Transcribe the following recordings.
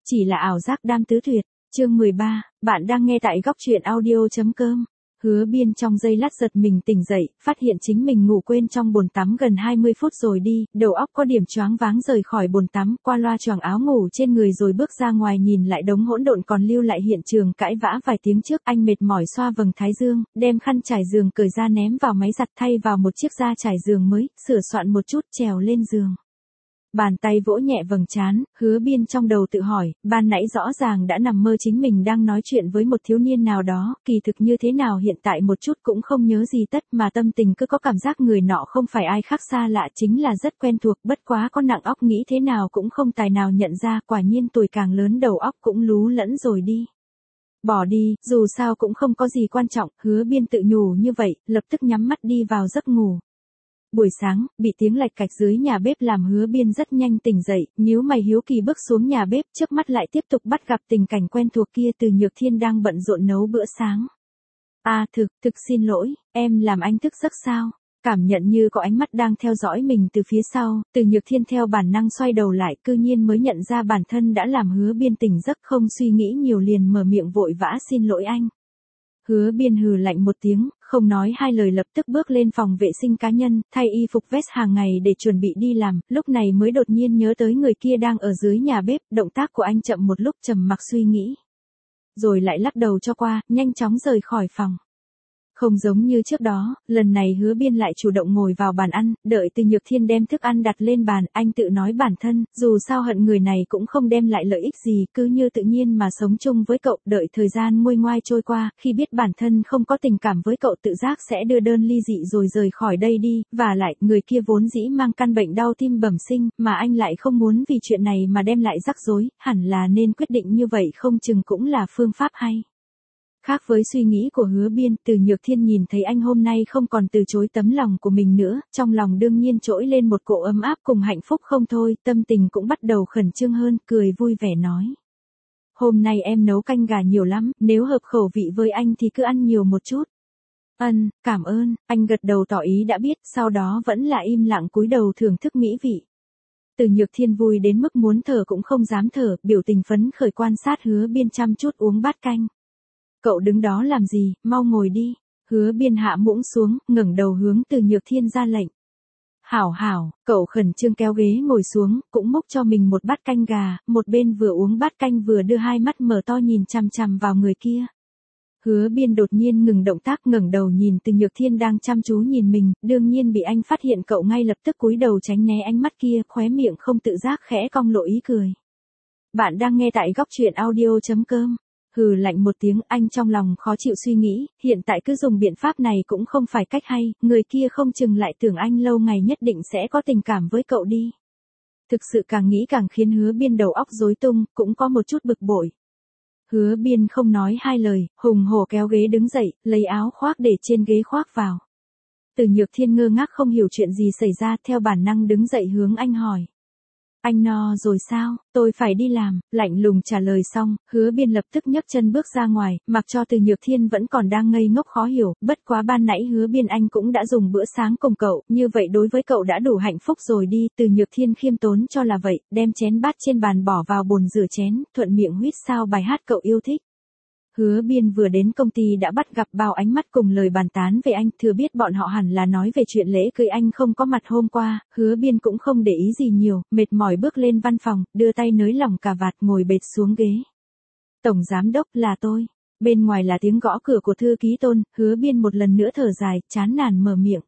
chỉ là ảo giác đam tứ tuyệt. Chương 13, bạn đang nghe tại góc truyện audio.com. Hứa Biên trong giây lát giật mình tỉnh dậy, phát hiện chính mình ngủ quên trong bồn tắm gần 20 phút rồi đi, đầu óc có điểm choáng váng rời khỏi bồn tắm, qua loa choàng áo ngủ trên người rồi bước ra ngoài nhìn lại đống hỗn độn còn lưu lại hiện trường cãi vã vài tiếng trước, anh mệt mỏi xoa vầng thái dương, đem khăn trải giường cởi ra ném vào máy giặt thay vào một chiếc da trải giường mới, sửa soạn một chút trèo lên giường. Bàn tay vỗ nhẹ vầng trán, Hứa Biên trong đầu tự hỏi, ban nãy rõ ràng đã nằm mơ chính mình đang nói chuyện với một thiếu niên nào đó, kỳ thực như thế nào hiện tại một chút cũng không nhớ gì tất mà tâm tình cứ có cảm giác người nọ không phải ai khác xa lạ chính là rất quen thuộc, bất quá có nặng óc nghĩ thế nào cũng không tài nào nhận ra, quả nhiên tuổi càng lớn đầu óc cũng lú lẫn rồi đi. Bỏ đi, dù sao cũng không có gì quan trọng, Hứa Biên tự nhủ như vậy, lập tức nhắm mắt đi vào giấc ngủ. Buổi sáng, bị tiếng lạch cạch dưới nhà bếp làm Hứa Biên rất nhanh tỉnh dậy, nhíu mày hiếu kỳ bước xuống nhà bếp, trước mắt lại tiếp tục bắt gặp tình cảnh quen thuộc kia, Từ Nhược Thiên đang bận rộn nấu bữa sáng. Thực xin lỗi, em làm anh thức giấc sao? Cảm nhận như có ánh mắt đang theo dõi mình từ phía sau, Từ Nhược Thiên theo bản năng xoay đầu lại, cư nhiên mới nhận ra bản thân đã làm Hứa Biên tỉnh giấc, không suy nghĩ nhiều liền mở miệng vội vã xin lỗi anh. Hứa Biên hừ lạnh một tiếng, không nói hai lời lập tức bước lên phòng vệ sinh cá nhân, thay y phục vest hàng ngày để chuẩn bị đi làm, lúc này mới đột nhiên nhớ tới người kia đang ở dưới nhà bếp, động tác của anh chậm một lúc trầm mặc suy nghĩ. Rồi lại lắc đầu cho qua, nhanh chóng rời khỏi phòng. Không giống như trước đó, lần này Hứa Biên lại chủ động ngồi vào bàn ăn, đợi Từ Nhược Thiên đem thức ăn đặt lên bàn, anh tự nói bản thân, dù sao hận người này cũng không đem lại lợi ích gì, cứ như tự nhiên mà sống chung với cậu, đợi thời gian nguôi ngoai trôi qua, khi biết bản thân không có tình cảm với cậu tự giác sẽ đưa đơn ly dị rồi rời khỏi đây đi, và lại, người kia vốn dĩ mang căn bệnh đau tim bẩm sinh, mà anh lại không muốn vì chuyện này mà đem lại rắc rối, hẳn là nên quyết định như vậy không chừng cũng là phương pháp hay. Khác với suy nghĩ của Hứa Biên, Từ Nhược Thiên nhìn thấy anh hôm nay không còn từ chối tấm lòng của mình nữa, trong lòng đương nhiên trỗi lên một cỗ ấm áp cùng hạnh phúc không thôi, tâm tình cũng bắt đầu khẩn trương hơn, cười vui vẻ nói. Hôm nay em nấu canh gà nhiều lắm, nếu hợp khẩu vị với anh thì cứ ăn nhiều một chút. Cảm ơn, anh gật đầu tỏ ý đã biết, sau đó vẫn là im lặng cúi đầu thưởng thức mỹ vị. Từ Nhược Thiên vui đến mức muốn thở cũng không dám thở, biểu tình phấn khởi quan sát Hứa Biên chăm chút uống bát canh. Cậu đứng đó làm gì, mau ngồi đi. Hứa Biên hạ muỗng xuống, ngẩng đầu hướng Từ Nhược Thiên ra lệnh. Hảo, cậu khẩn trương kéo ghế ngồi xuống, cũng múc cho mình một bát canh gà, một bên vừa uống bát canh vừa đưa hai mắt mở to nhìn chằm chằm vào người kia. Hứa Biên đột nhiên ngừng động tác ngẩng đầu nhìn Từ Nhược Thiên đang chăm chú nhìn mình, đương nhiên bị anh phát hiện cậu ngay lập tức cúi đầu tránh né ánh mắt kia, khóe miệng không tự giác khẽ cong lộ ý cười. Bạn đang nghe tại góc truyện audio.com. Hừ lạnh một tiếng, anh trong lòng khó chịu suy nghĩ, hiện tại cứ dùng biện pháp này cũng không phải cách hay, người kia không chừng lại tưởng anh lâu ngày nhất định sẽ có tình cảm với cậu đi. Thực sự càng nghĩ càng khiến Hứa Biên đầu óc rối tung, cũng có một chút bực bội. Hứa Biên không nói hai lời, hùng hổ kéo ghế đứng dậy, lấy áo khoác để trên ghế khoác vào. Từ Nhược Thiên ngơ ngác không hiểu chuyện gì xảy ra, theo bản năng đứng dậy hướng anh hỏi. Anh no rồi sao, tôi phải đi làm, lạnh lùng trả lời xong, Hứa Biên lập tức nhấc chân bước ra ngoài, mặc cho Từ Nhược Thiên vẫn còn đang ngây ngốc khó hiểu, bất quá ban nãy Hứa Biên anh cũng đã dùng bữa sáng cùng cậu, như vậy đối với cậu đã đủ hạnh phúc rồi đi, Từ Nhược Thiên khiêm tốn cho là vậy, đem chén bát trên bàn bỏ vào bồn rửa chén, thuận miệng huýt sao bài hát cậu yêu thích. Hứa Biên vừa đến công ty đã bắt gặp bao ánh mắt cùng lời bàn tán về anh, thừa biết bọn họ hẳn là nói về chuyện lễ cưới anh không có mặt hôm qua, Hứa Biên cũng không để ý gì nhiều, mệt mỏi bước lên văn phòng, đưa tay nới lỏng cà vạt ngồi bệt xuống ghế. Tổng giám đốc là tôi. Bên ngoài là tiếng gõ cửa của thư ký Tôn, Hứa Biên một lần nữa thở dài, chán nản mở miệng.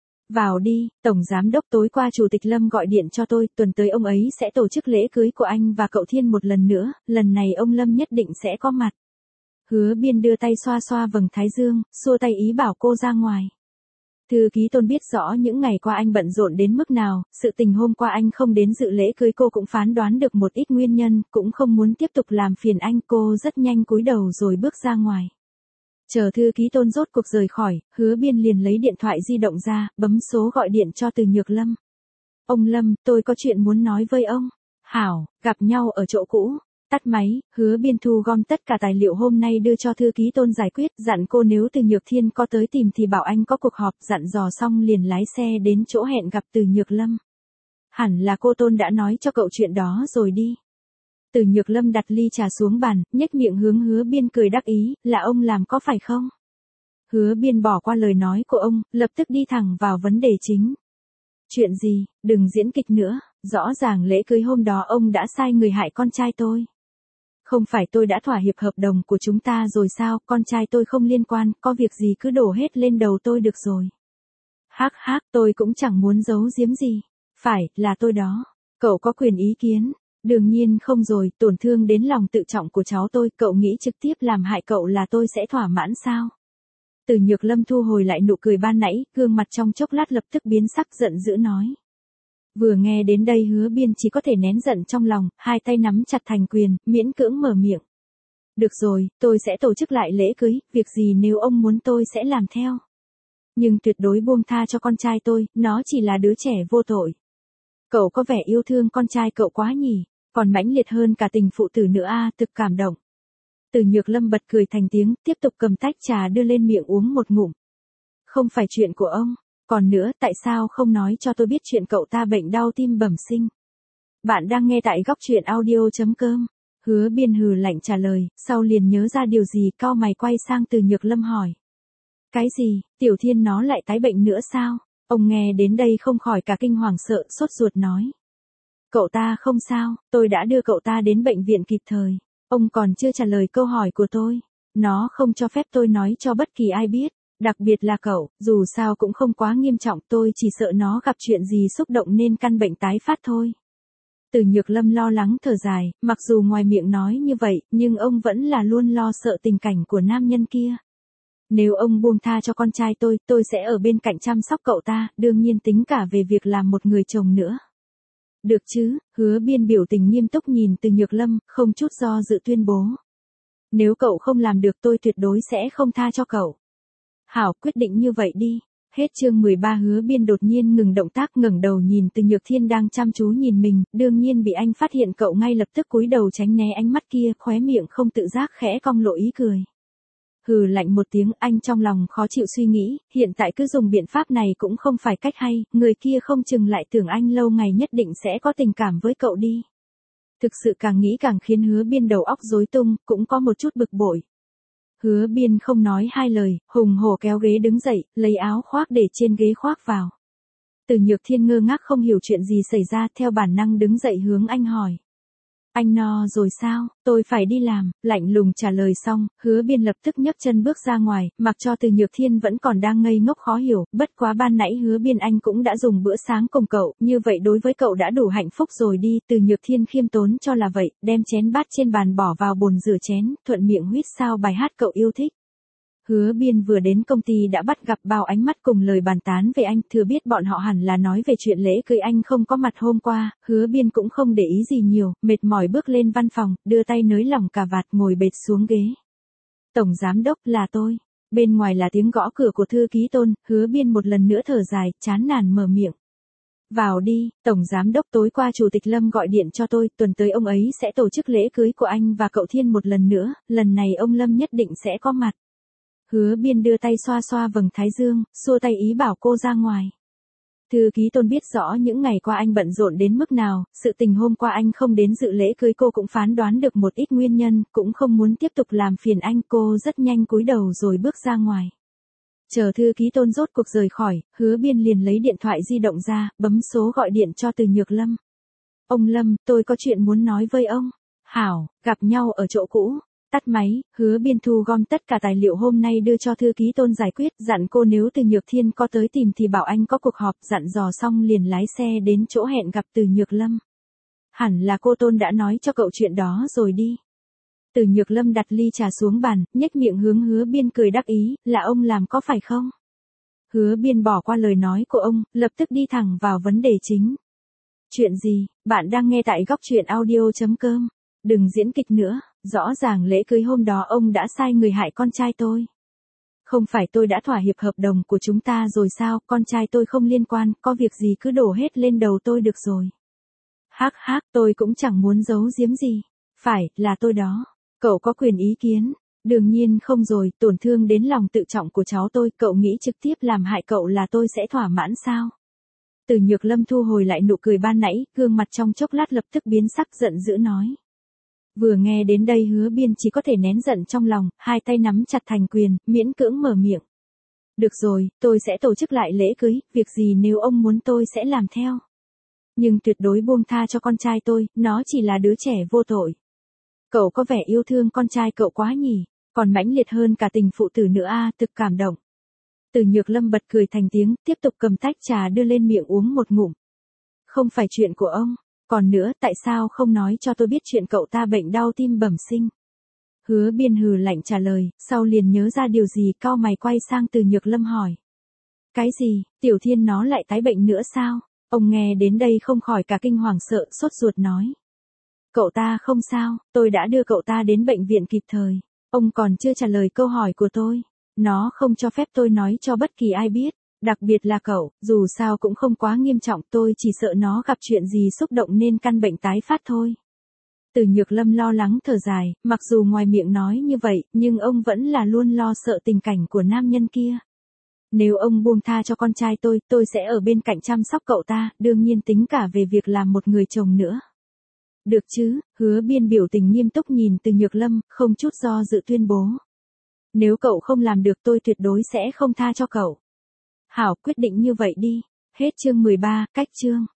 Vào đi, Tổng giám đốc tối qua Chủ tịch Lâm gọi điện cho tôi, tuần tới ông ấy sẽ tổ chức lễ cưới của anh và cậu Thiên một lần nữa, lần này ông Lâm nhất định sẽ có mặt. Hứa Biên đưa tay xoa xoa vầng thái dương, xua tay ý bảo cô ra ngoài. Thư ký Tôn biết rõ những ngày qua anh bận rộn đến mức nào, sự tình hôm qua anh không đến dự lễ cưới cô cũng phán đoán được một ít nguyên nhân, cũng không muốn tiếp tục làm phiền anh, cô rất nhanh cúi đầu rồi bước ra ngoài. Chờ thư ký Tôn rốt cuộc rời khỏi, Hứa Biên liền lấy điện thoại di động ra, bấm số gọi điện cho Từ Nhược Lâm. Ông Lâm, tôi có chuyện muốn nói với ông. Hảo, gặp nhau ở chỗ cũ. Tắt máy, Hứa Biên thu gom tất cả tài liệu hôm nay đưa cho thư ký Tôn giải quyết, dặn cô nếu Từ Nhược Thiên có tới tìm thì bảo anh có cuộc họp, dặn dò xong liền lái xe đến chỗ hẹn gặp Từ Nhược Lâm. Hẳn là cô Tôn đã nói cho cậu chuyện đó rồi đi. Từ Nhược Lâm đặt ly trà xuống bàn, nhếch miệng hướng Hứa Biên cười đắc ý, là ông làm có phải không? Hứa Biên bỏ qua lời nói của ông, lập tức đi thẳng vào vấn đề chính. Chuyện gì, đừng diễn kịch nữa, rõ ràng lễ cưới hôm đó ông đã sai người hại con trai tôi. Không phải tôi đã thỏa hiệp hợp đồng của chúng ta rồi sao, con trai tôi không liên quan, có việc gì cứ đổ hết lên đầu tôi được rồi. Hắc hắc, tôi cũng chẳng muốn giấu giếm gì. Phải, là tôi đó. Cậu có quyền ý kiến. Đương nhiên không rồi, tổn thương đến lòng tự trọng của cháu tôi, cậu nghĩ trực tiếp làm hại cậu là tôi sẽ thỏa mãn sao? Từ Nhược Lâm thu hồi lại nụ cười ban nãy, gương mặt trong chốc lát lập tức biến sắc giận dữ nói. Vừa nghe đến đây Hứa Biên chỉ có thể nén giận trong lòng, hai tay nắm chặt thành quyền, miễn cưỡng mở miệng. Được rồi, tôi sẽ tổ chức lại lễ cưới, việc gì nếu ông muốn tôi sẽ làm theo. Nhưng tuyệt đối buông tha cho con trai tôi, nó chỉ là đứa trẻ vô tội. Cậu có vẻ yêu thương con trai cậu quá nhỉ, còn mãnh liệt hơn cả tình phụ tử nữa a, thực cảm động. Từ Nhược Lâm bật cười thành tiếng, tiếp tục cầm tách trà đưa lên miệng uống một ngụm. Không phải chuyện của ông, còn nữa tại sao không nói cho tôi biết chuyện cậu ta bệnh đau tim bẩm sinh. Bạn đang nghe tại góc truyện audio.com. Hứa Biên hừ lạnh trả lời, sau liền nhớ ra điều gì cau mày quay sang Từ Nhược Lâm hỏi. Cái gì, Tiểu Thiên nó lại tái bệnh nữa sao? Ông nghe đến đây không khỏi cả kinh hoàng sợ, sốt ruột nói. Cậu ta không sao, tôi đã đưa cậu ta đến bệnh viện kịp thời. Ông còn chưa trả lời câu hỏi của tôi. Nó không cho phép tôi nói cho bất kỳ ai biết, đặc biệt là cậu, dù sao cũng không quá nghiêm trọng, tôi chỉ sợ nó gặp chuyện gì xúc động nên căn bệnh tái phát thôi. Từ Nhược Lâm lo lắng thở dài, mặc dù ngoài miệng nói như vậy, nhưng ông vẫn là luôn lo sợ tình cảnh của nam nhân kia. Nếu ông buông tha cho con trai tôi sẽ ở bên cạnh chăm sóc cậu ta, đương nhiên tính cả về việc làm một người chồng nữa. Được chứ, Hứa Biên biểu tình nghiêm túc nhìn Từ Nhược Lâm, không chút do dự tuyên bố. Nếu cậu không làm được tôi tuyệt đối sẽ không tha cho cậu. Hảo, quyết định như vậy đi. Hết chương 13. Hứa Biên đột nhiên ngừng động tác, ngẩng đầu nhìn Từ Nhược Thiên đang chăm chú nhìn mình, đương nhiên bị anh phát hiện cậu ngay lập tức cúi đầu tránh né ánh mắt kia, khóe miệng không tự giác khẽ cong lộ ý cười. Hừ lạnh một tiếng, anh trong lòng khó chịu suy nghĩ, hiện tại cứ dùng biện pháp này cũng không phải cách hay, người kia không chừng lại tưởng anh lâu ngày nhất định sẽ có tình cảm với cậu đi. Thực sự càng nghĩ càng khiến Hứa Biên đầu óc rối tung, cũng có một chút bực bội. Hứa Biên không nói hai lời, hùng hổ kéo ghế đứng dậy, lấy áo khoác để trên ghế khoác vào. Từ Nhược Thiên ngơ ngác không hiểu chuyện gì xảy ra, theo bản năng đứng dậy hướng anh hỏi. Anh no rồi sao, tôi phải đi làm, lạnh lùng trả lời xong, Hứa Biên lập tức nhấc chân bước ra ngoài, mặc cho Từ Nhược Thiên vẫn còn đang ngây ngốc khó hiểu, bất quá ban nãy Hứa Biên anh cũng đã dùng bữa sáng cùng cậu, như vậy đối với cậu đã đủ hạnh phúc rồi đi, Từ Nhược Thiên khiêm tốn cho là vậy, đem chén bát trên bàn bỏ vào bồn rửa chén, thuận miệng huýt sao bài hát cậu yêu thích. Hứa Biên vừa đến công ty đã bắt gặp bao ánh mắt cùng lời bàn tán về anh, thừa biết bọn họ hẳn là nói về chuyện lễ cưới anh không có mặt hôm qua, Hứa Biên cũng không để ý gì nhiều, mệt mỏi bước lên văn phòng, đưa tay nới lỏng cà vạt ngồi bệt xuống ghế. Tổng giám đốc là tôi. Bên ngoài là tiếng gõ cửa của thư ký Tôn, Hứa Biên một lần nữa thở dài, chán nản mở miệng. Vào đi, Tổng giám đốc tối qua Chủ tịch Lâm gọi điện cho tôi, tuần tới ông ấy sẽ tổ chức lễ cưới của anh và cậu Thiên một lần nữa, lần này ông Lâm nhất định sẽ có mặt. Hứa Biên đưa tay xoa xoa vầng thái dương, xua tay ý bảo cô ra ngoài. Thư ký Tôn biết rõ những ngày qua anh bận rộn đến mức nào, sự tình hôm qua anh không đến dự lễ cưới cô cũng phán đoán được một ít nguyên nhân, cũng không muốn tiếp tục làm phiền anh, cô rất nhanh cúi đầu rồi bước ra ngoài. Chờ thư ký Tôn rốt cuộc rời khỏi, Hứa Biên liền lấy điện thoại di động ra, bấm số gọi điện cho Từ Nhược Lâm. Ông Lâm, tôi có chuyện muốn nói với ông. Hảo, gặp nhau ở chỗ cũ. Tắt máy, Hứa Biên thu gom tất cả tài liệu hôm nay đưa cho thư ký Tôn giải quyết, dặn cô nếu Từ Nhược Thiên có tới tìm thì bảo anh có cuộc họp, dặn dò xong liền lái xe đến chỗ hẹn gặp Từ Nhược Lâm. Hẳn là cô Tôn đã nói cho cậu chuyện đó rồi đi. Từ Nhược Lâm đặt ly trà xuống bàn, nhếch miệng hướng Hứa Biên cười đắc ý, là ông làm có phải không? Hứa Biên bỏ qua lời nói của ông, lập tức đi thẳng vào vấn đề chính. Chuyện gì, bạn đang nghe tại góc truyện audio.com. Đừng diễn kịch nữa, rõ ràng lễ cưới hôm đó ông đã sai người hại con trai tôi. Không phải tôi đã thỏa hiệp hợp đồng của chúng ta rồi sao, con trai tôi không liên quan, có việc gì cứ đổ hết lên đầu tôi được rồi. Hắc hắc, tôi cũng chẳng muốn giấu giếm gì. Phải, là tôi đó. Cậu có quyền ý kiến. Đương nhiên không rồi, tổn thương đến lòng tự trọng của cháu tôi, cậu nghĩ trực tiếp làm hại cậu là tôi sẽ thỏa mãn sao? Từ Nhược Lâm thu hồi lại nụ cười ban nãy, gương mặt trong chốc lát lập tức biến sắc giận dữ nói. Vừa nghe đến đây Hứa Biên chỉ có thể nén giận trong lòng, hai tay nắm chặt thành quyền, miễn cưỡng mở miệng. Được rồi, tôi sẽ tổ chức lại lễ cưới, việc gì nếu ông muốn tôi sẽ làm theo. Nhưng tuyệt đối buông tha cho con trai tôi, nó chỉ là đứa trẻ vô tội. Cậu có vẻ yêu thương con trai cậu quá nhỉ, còn mãnh liệt hơn cả tình phụ tử nữa a, thực cảm động. Từ Nhược Lâm bật cười thành tiếng, tiếp tục cầm tách trà đưa lên miệng uống một ngụm. Không phải chuyện của ông, còn nữa tại sao không nói cho tôi biết chuyện cậu ta bệnh đau tim bẩm sinh. Hứa Biên hừ lạnh trả lời, sau liền nhớ ra điều gì cau mày quay sang Từ Nhược Lâm hỏi. Cái gì, Tiểu Thiên nó lại tái bệnh nữa sao? Ông nghe đến đây không khỏi cả kinh hoàng sợ, sốt ruột nói. Cậu ta không sao, tôi đã đưa cậu ta đến bệnh viện kịp thời. Ông còn chưa trả lời câu hỏi của tôi. Nó không cho phép tôi nói cho bất kỳ ai biết, đặc biệt là cậu, dù sao cũng không quá nghiêm trọng, tôi chỉ sợ nó gặp chuyện gì xúc động nên căn bệnh tái phát thôi. Từ Nhược Lâm lo lắng thở dài, mặc dù ngoài miệng nói như vậy, nhưng ông vẫn là luôn lo sợ tình cảnh của nam nhân kia. Nếu ông buông tha cho con trai tôi sẽ ở bên cạnh chăm sóc cậu ta, đương nhiên tính cả về việc làm một người chồng nữa. Được chứ, Hứa Biên biểu tình nghiêm túc nhìn Từ Nhược Lâm, không chút do dự tuyên bố. Nếu cậu không làm được tôi tuyệt đối sẽ không tha cho cậu. Hảo, quyết định như vậy đi. Hết chương 13, cách chương.